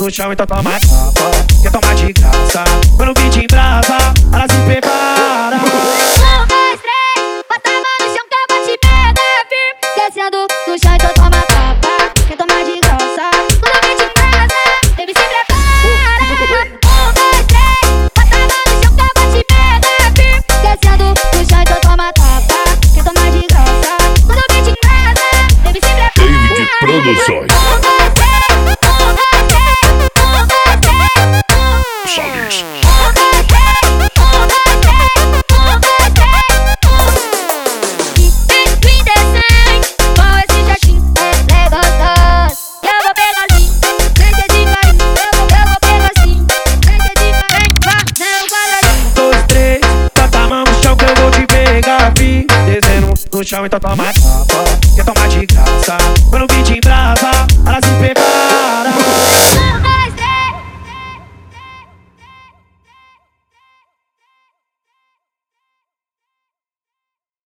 no chão, então toma tapa. Quer tomar de graça, quando o beat embrasa, ela se prepara. 1, 2, 3, bota a mão no chão que eu vou te pegar firme. Descendo no chão, então toma tapa. Quer tomar de graça, quando o beat embrasa, baby se prepara. 1, 2, 3, bota a mão no chão que eu vou te pegar firme. Descendo no chão, então toma tapa. Quer tomar de graça, quando o beat embrasa, baby se prepara. David Produções. Salles. No chão, então toma tapa. Quer tomar de graça, quando o beat embrasa, ela se prepara.